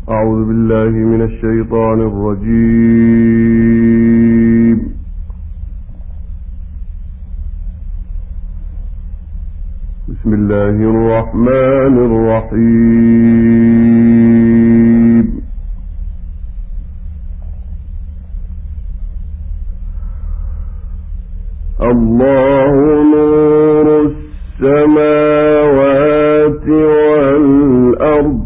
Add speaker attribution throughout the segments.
Speaker 1: أعوذ بالله من الشيطان الرجيم. بسم الله الرحمن الرحيم. الله نور السماوات والأرض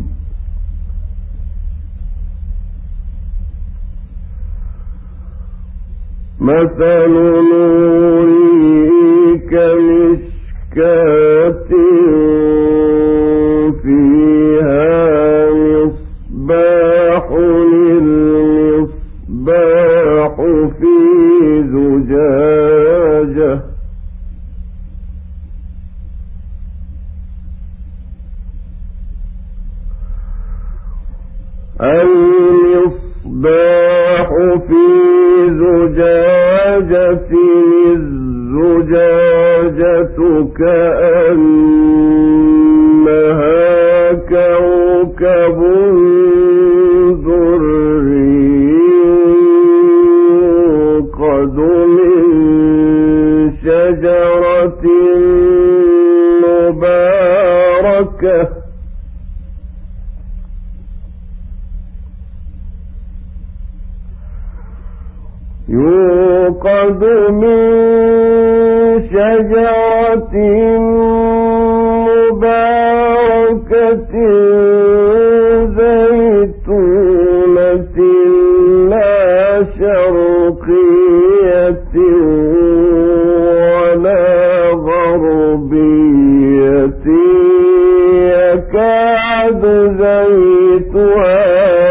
Speaker 1: مثل نوره كمشكاة فيها مصباح المصباح في زجاجة المصباح في زجاجة الزجاجة كأنها كوكب دري يوقد من شجرة مباركة يوقد من شجرة مباركة زيتونة لا شرقية ولا غربية يكاد زيتها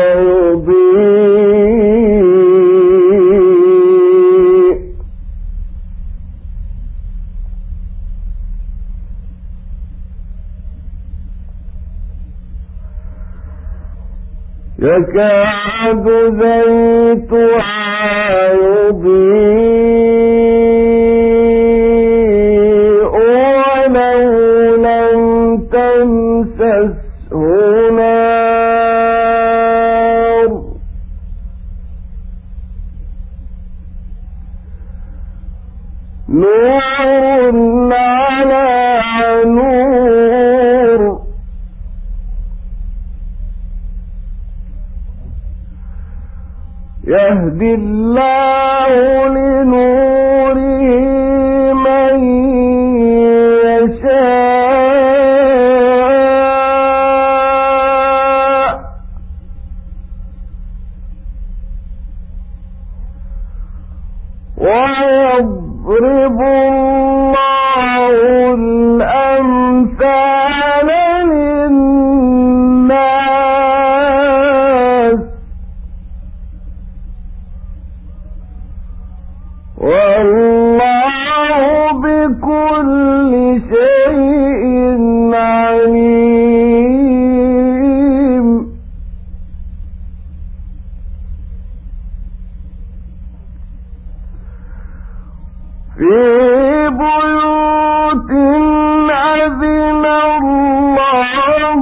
Speaker 1: يكاد زيتها يضيء ولو لم تمسسه نار نور على نور يهدي الله لنوره من يشاء ويضرب الله الأمثال للناس والله بكل شيء عليم. في بيوت أذن الله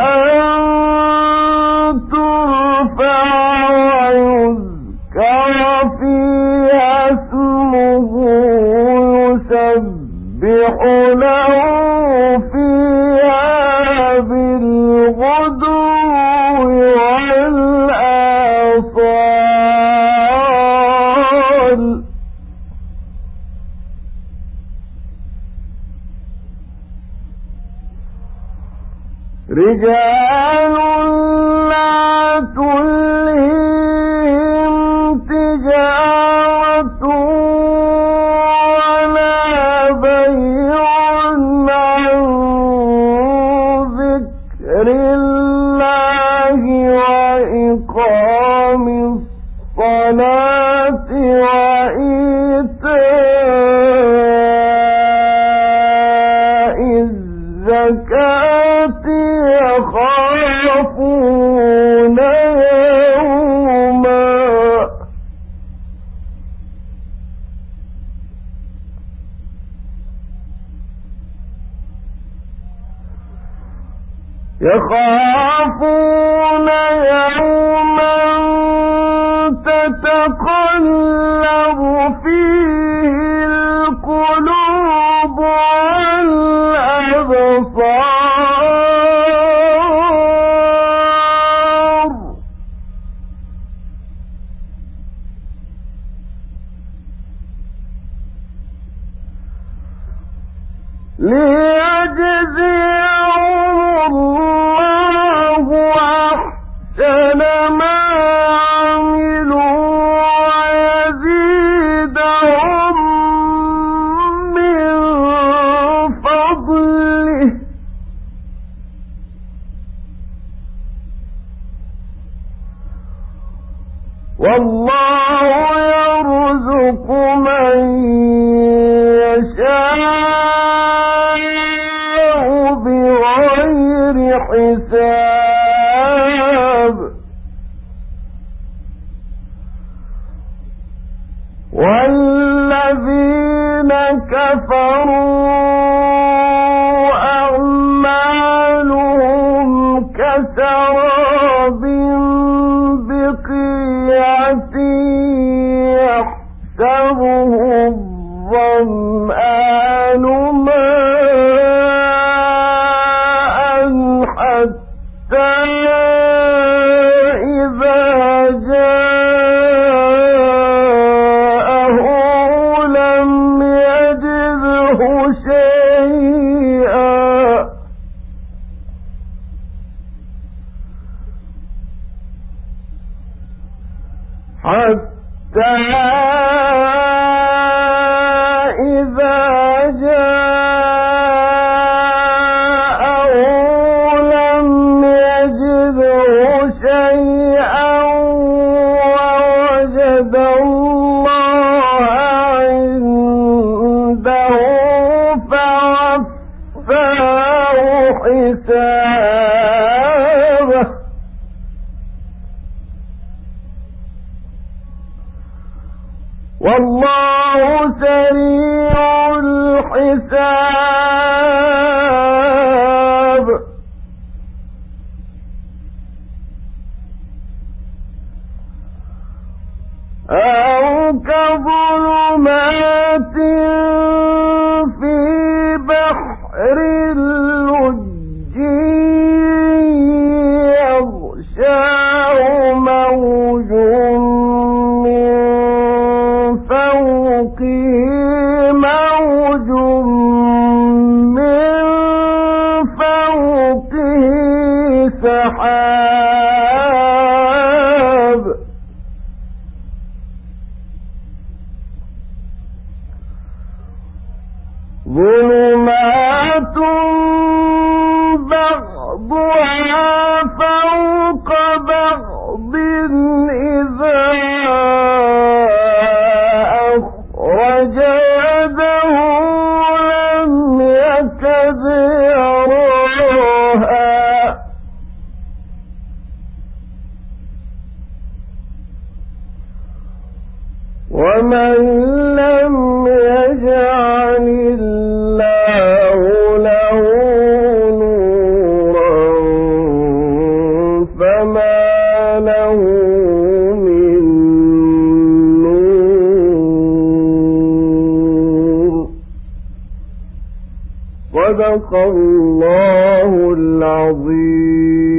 Speaker 1: أن ترفع ويذكر فيها اسمه يسبح له فيها بالغدو والآصال رجال لا تلهيهم تجارة ولا بيع عن ذكر الله وإقام الصلاة وإيتاء الزكاة يخافون يوما يخافون تتقلب فيه القلوب والأبصار ليجزيهم الله أحسن ما عملوا ويزيدهم من فضله والله يرزق من يشاء بغير حساب والذين كفروا أعمالهم كسراب بقيعة يحسبه الظمآن ماء حتى إذا جاءه لم يجده شيئا حتى إذا جاءه لم يجده شيئا ووجد الله عنده فوفاه حسابه والله سريع الحساب أو كظلمات في بحر اللجي يغشاه موج فوقه موج من فوقه سحاب ظلمات بعضها فوق بعض إذا أخرج يده لم يكد يراها ومن لم يجعل الله له نورا فما له من نور صدق الله العظيم.